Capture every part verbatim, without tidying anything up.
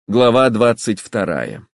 Глава двадцать вторая.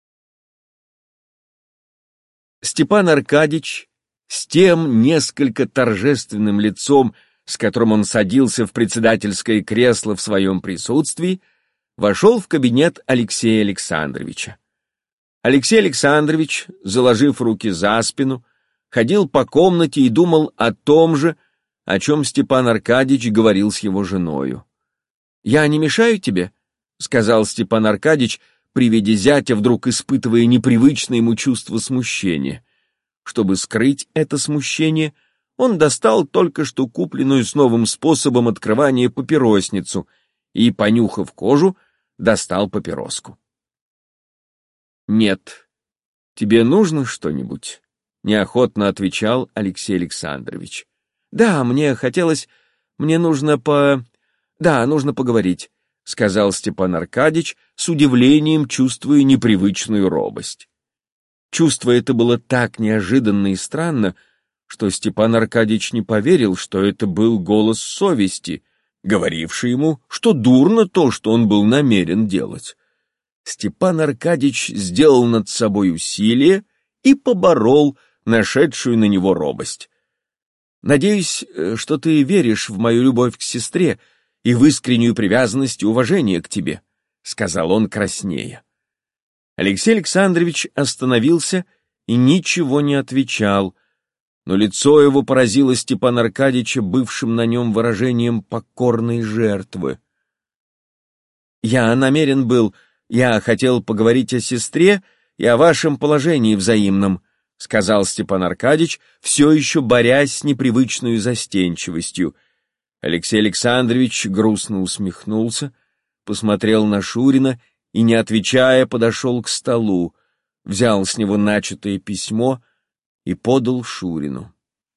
Степан Аркадьич с тем несколько торжественным лицом, с которым он садился в председательское кресло в своем присутствии, вошел в кабинет Алексея Александровича. Алексей Александрович, заложив руки за спину, ходил по комнате и думал о том же, о чем Степан Аркадьич говорил с его женою. «Я не мешаю тебе?» — сказал Степан Аркадьич, при виде зятя, вдруг испытывая непривычное ему чувство смущения. Чтобы скрыть это смущение, он достал только что купленную с новым способом открывания папиросницу и, понюхав кожу, достал папироску. «Нет. Тебе нужно что-нибудь?» — неохотно отвечал Алексей Александрович. «Да, мне хотелось... Мне нужно по... Да, нужно поговорить», — сказал Степан Аркадьич, с удивлением чувствуя непривычную робость. Чувство это было так неожиданно и странно, что Степан Аркадьич не поверил, что это был голос совести, говоривший ему, что дурно то, что он был намерен делать. Степан Аркадьич сделал над собой усилие и поборол нашедшую на него робость. «Надеюсь, что ты веришь в мою любовь к сестре и в искреннюю привязанность и уважение к тебе», — сказал он краснея. Алексей Александрович остановился и ничего не отвечал, но лицо его поразило Степана Аркадьича бывшим на нем выражением покорной жертвы. «Я намерен был, я хотел поговорить о сестре и о вашем положении взаимном», — сказал Степан Аркадьич, все еще борясь с непривычной застенчивостью. Алексей Александрович грустно усмехнулся, посмотрел на Шурина и, не отвечая, подошел к столу, взял с него начатое письмо и подал Шурину.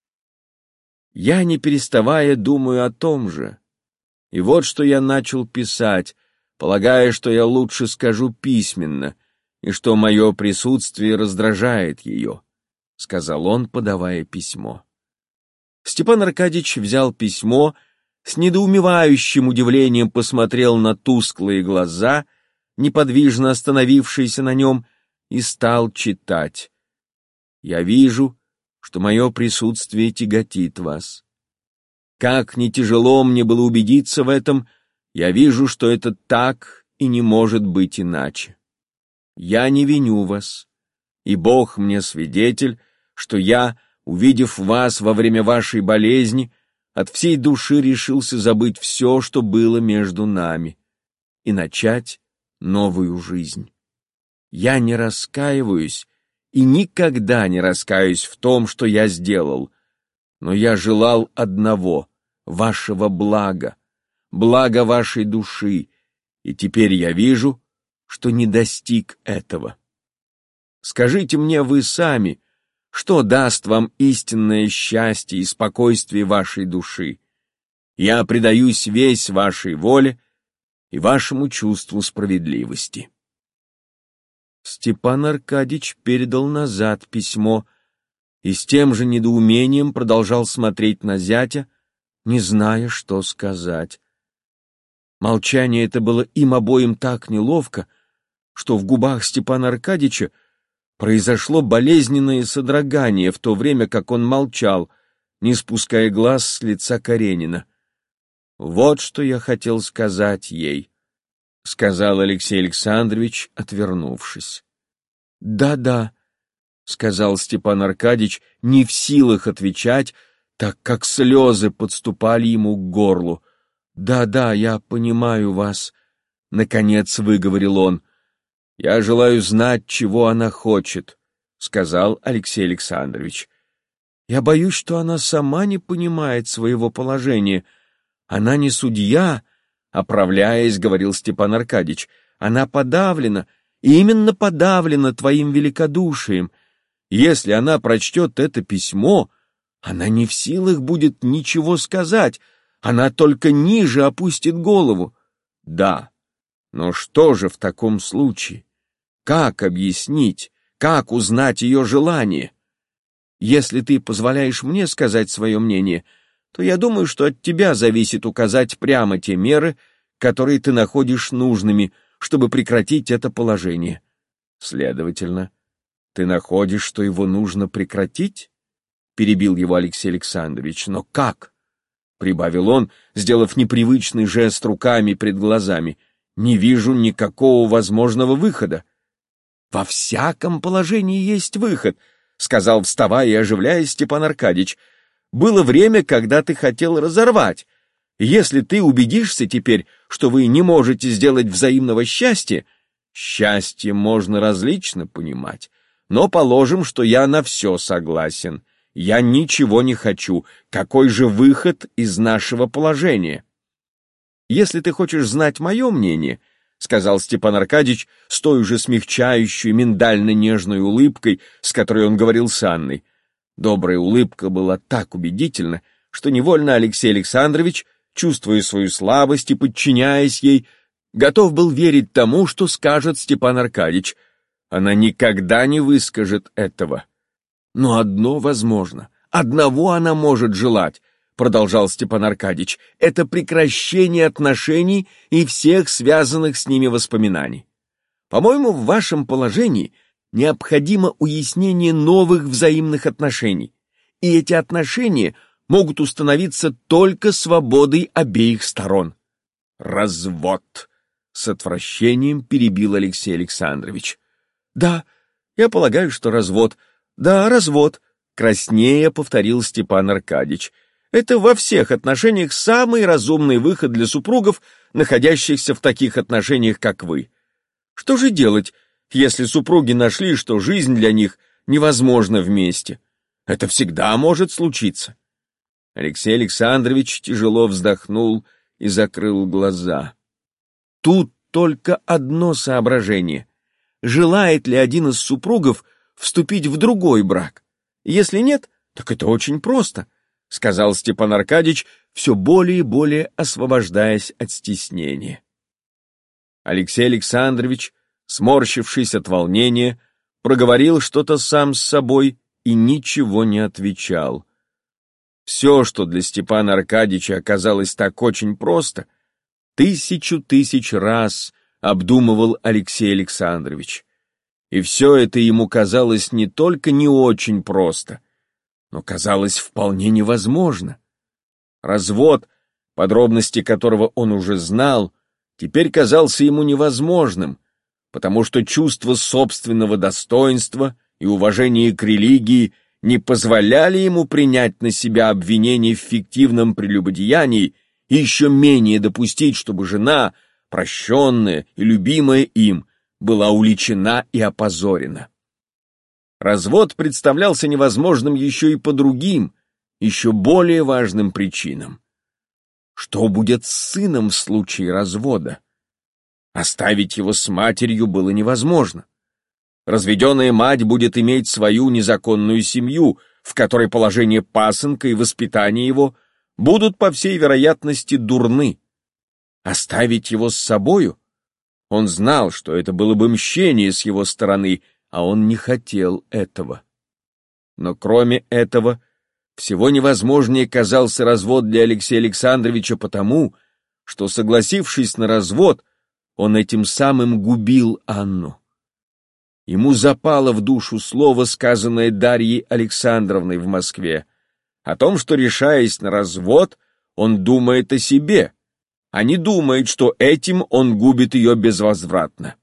«Я, не переставая, думаю о том же. И вот что я начал писать, полагая, что я лучше скажу письменно, и что мое присутствие раздражает ее», — сказал он, подавая письмо. Степан Аркадьич взял письмо, с недоумевающим удивлением посмотрел на тусклые глаза, неподвижно остановившиеся на нем, и стал читать. «Я вижу, что мое присутствие тяготит вас. Как не тяжело мне было убедиться в этом, я вижу, что это так и не может быть иначе. Я не виню вас, и Бог мне свидетель, что я, увидев вас во время вашей болезни, от всей души решился забыть все, что было между нами, и начать новую жизнь. Я не раскаиваюсь и никогда не раскаюсь в том, что я сделал, но я желал одного — вашего блага, блага вашей души, и теперь я вижу, что не достиг этого. Скажите мне вы сами, что даст вам истинное счастье и спокойствие вашей души? Я предаюсь весь вашей воле и вашему чувству справедливости». Степан Аркадьич передал назад письмо и с тем же недоумением продолжал смотреть на зятя, не зная, что сказать. Молчание это было им обоим так неловко, что в губах Степана Аркадьича произошло болезненное содрогание в то время, как он молчал, не спуская глаз с лица Каренина. «Вот что я хотел сказать ей», — сказал Алексей Александрович, отвернувшись. «Да-да», — сказал Степан Аркадьич, не в силах отвечать, так как слезы подступали ему к горлу. «Да-да, я понимаю вас», — наконец выговорил он. «Я желаю знать, чего она хочет», — сказал Алексей Александрович. «Я боюсь, что она сама не понимает своего положения. Она не судья», — оправляясь, говорил Степан Аркадьич. «Она подавлена, и именно подавлена твоим великодушием. Если она прочтет это письмо, она не в силах будет ничего сказать, она только ниже опустит голову». «Да, но что же в таком случае? Как объяснить, как узнать ее желание? Если ты позволяешь мне сказать свое мнение, то я думаю, что от тебя зависит указать прямо те меры, которые ты находишь нужными, чтобы прекратить это положение. Следовательно, ты находишь, что его нужно прекратить? Перебил его Алексей Александрович. Но как? Прибавил он, сделав непривычный жест руками пред глазами. Не вижу никакого возможного выхода. Во всяком положении есть выход, сказал, вставая и оживляясь, Степан Аркадьич. Было время, когда ты хотел разорвать. Если ты убедишься теперь, что вы не можете сделать взаимного счастья, счастье можно различно понимать, но положим, что я на все согласен. Я ничего не хочу. Какой же выход из нашего положения? Если ты хочешь знать мое мнение, сказал Степан Аркадьич с той же смягчающей, миндально-нежной улыбкой, с которой он говорил с Анной. Добрая улыбка была так убедительна, что невольно Алексей Александрович, чувствуя свою слабость и подчиняясь ей, готов был верить тому, что скажет Степан Аркадьич. Она никогда не выскажет этого. Но одно возможно, одного она может желать, продолжал Степан Аркадьич, это прекращение отношений и всех связанных с ними воспоминаний. По-моему, в вашем положении необходимо уяснение новых взаимных отношений, и эти отношения могут установиться только свободой обеих сторон. Развод! С отвращением перебил Алексей Александрович. Да, я полагаю, что развод. Да, развод, краснея повторил Степан Аркадьич. Это во всех отношениях самый разумный выход для супругов, находящихся в таких отношениях, как вы. Что же делать, если супруги нашли, что жизнь для них невозможна вместе? Это всегда может случиться. Алексей Александрович тяжело вздохнул и закрыл глаза. Тут только одно соображение. Желает ли один из супругов вступить в другой брак? Если нет, так это очень просто, сказал Степан Аркадьич, все более и более освобождаясь от стеснения. Алексей Александрович, сморщившись от волнения, проговорил что-то сам с собой и ничего не отвечал. Все, что для Степана Аркадьича оказалось так очень просто, тысячу тысяч раз обдумывал Алексей Александрович. И все это ему казалось не только не очень просто, но казалось вполне невозможно. Развод, подробности которого он уже знал, теперь казался ему невозможным, потому что чувство собственного достоинства и уважение к религии не позволяли ему принять на себя обвинение в фиктивном прелюбодеянии и еще менее допустить, чтобы жена, прощенная и любимая им, была уличена и опозорена. Развод представлялся невозможным еще и по другим, еще более важным причинам. Что будет с сыном в случае развода? Оставить его с матерью было невозможно. Разведенная мать будет иметь свою незаконную семью, в которой положение пасынка и воспитание его будут, по всей вероятности, дурны. Оставить его с собою? Он знал, что это было бы мщение с его стороны, а он не хотел этого. Но кроме этого, всего невозможнее казался развод для Алексея Александровича потому, что, согласившись на развод, он этим самым губил Анну. Ему запало в душу слово, сказанное Дарьей Александровной в Москве, о том, что, решаясь на развод, он думает о себе, а не думает, что этим он губит ее безвозвратно.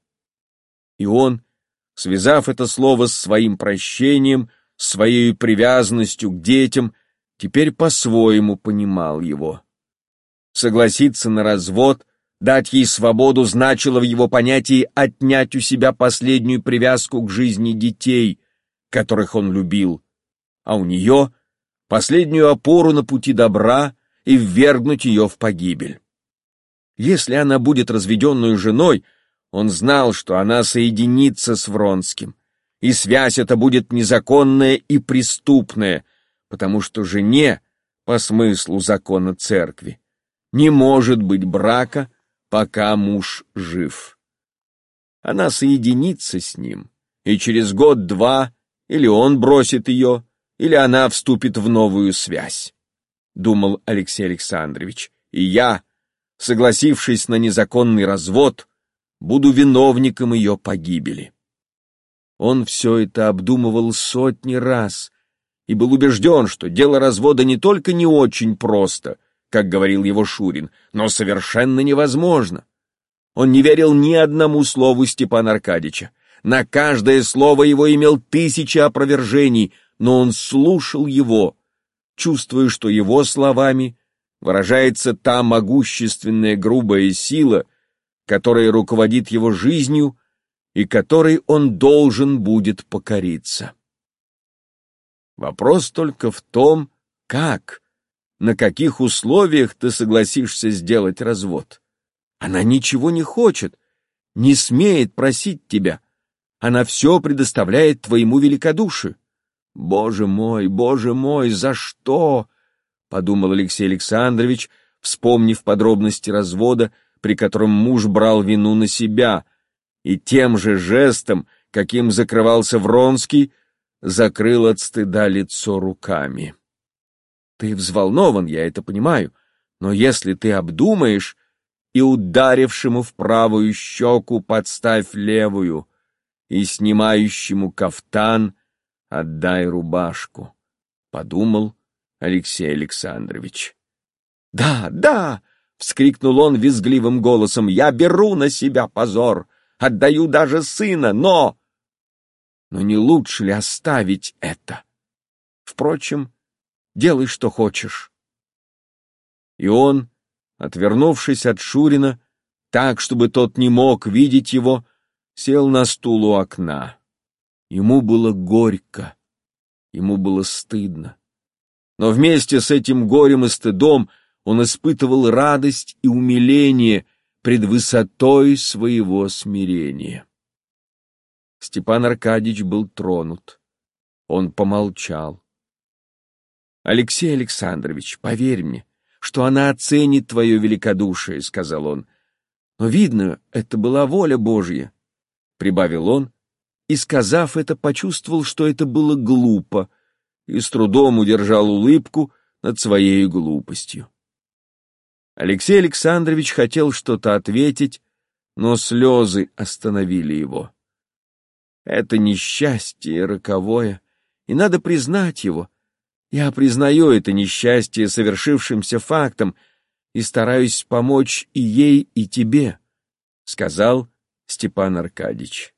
И он, связав это слово с своим прощением, своей привязанностью к детям, теперь по-своему понимал его. Согласиться на развод, дать ей свободу значило в его понятии отнять у себя последнюю привязку к жизни детей, которых он любил, а у нее последнюю опору на пути добра и ввергнуть ее в погибель. Если она будет разведенной женой, он знал, что она соединится с Вронским, и связь эта будет незаконная и преступная, потому что жене, по смыслу закона церкви, не может быть брака, пока муж жив. Она соединится с ним, и через год-два или он бросит ее, или она вступит в новую связь, думал Алексей Александрович, и я, согласившись на незаконный развод, буду виновником ее погибели. Он все это обдумывал сотни раз и был убежден, что дело развода не только не очень просто, как говорил его Шурин, но совершенно невозможно. Он не верил ни одному слову Степана Аркадьича. На каждое слово его имел тысячи опровержений, но он слушал его, чувствуя, что его словами выражается та могущественная грубая сила, которая руководит его жизнью и которой он должен будет покориться. Вопрос только в том, как, на каких условиях ты согласишься сделать развод. Она ничего не хочет, не смеет просить тебя. Она все предоставляет твоему великодушию. Боже мой, боже мой, за что? Подумал Алексей Александрович, вспомнив подробности развода, при котором муж брал вину на себя, и тем же жестом, каким закрывался Вронский, закрыл от стыда лицо руками. Ты взволнован, я это понимаю, но если ты обдумаешь, и ударившему в правую щеку подставь левую, и снимающему кафтан отдай рубашку, — подумал Алексей Александрович. — Да, да! — вскрикнул он визгливым голосом. — Я беру на себя позор, отдаю даже сына, но... Но не лучше ли оставить это? Впрочем, делай, что хочешь. И он, отвернувшись от Шурина, так, чтобы тот не мог видеть его, сел на стул у окна. Ему было горько, ему было стыдно. Но вместе с этим горем и стыдом он испытывал радость и умиление пред высотой своего смирения. Степан Аркадьич был тронут. Он помолчал. — Алексей Александрович, поверь мне, что она оценит твое великодушие, — сказал он. — Но, видно, это была воля Божья, — прибавил он, и, сказав это, почувствовал, что это было глупо, и с трудом удержал улыбку над своей глупостью. Алексей Александрович хотел что-то ответить, но слезы остановили его. Это несчастье роковое, и надо признать его. Я признаю это несчастье совершившимся фактом и стараюсь помочь и ей, и тебе, — сказал Степан Аркадьич.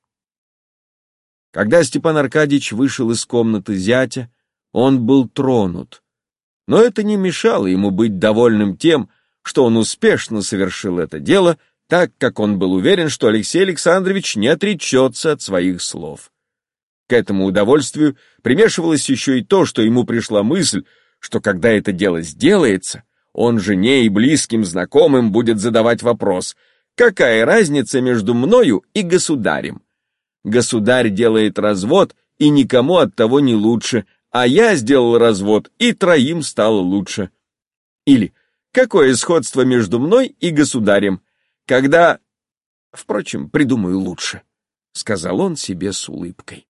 Когда Степан Аркадьич вышел из комнаты зятя, он был тронут, но это не мешало ему быть довольным тем, что он успешно совершил это дело, так как он был уверен, что Алексей Александрович не отречется от своих слов. К этому удовольствию примешивалось еще и то, что ему пришла мысль, что когда это дело сделается, он жене и близким знакомым будет задавать вопрос: какая разница между мною и государем? Государь делает развод, и никому от того не лучше, а я сделал развод, и троим стало лучше. Или какое сходство между мной и государем, когда... Впрочем, придумаю лучше, — сказал он себе с улыбкой.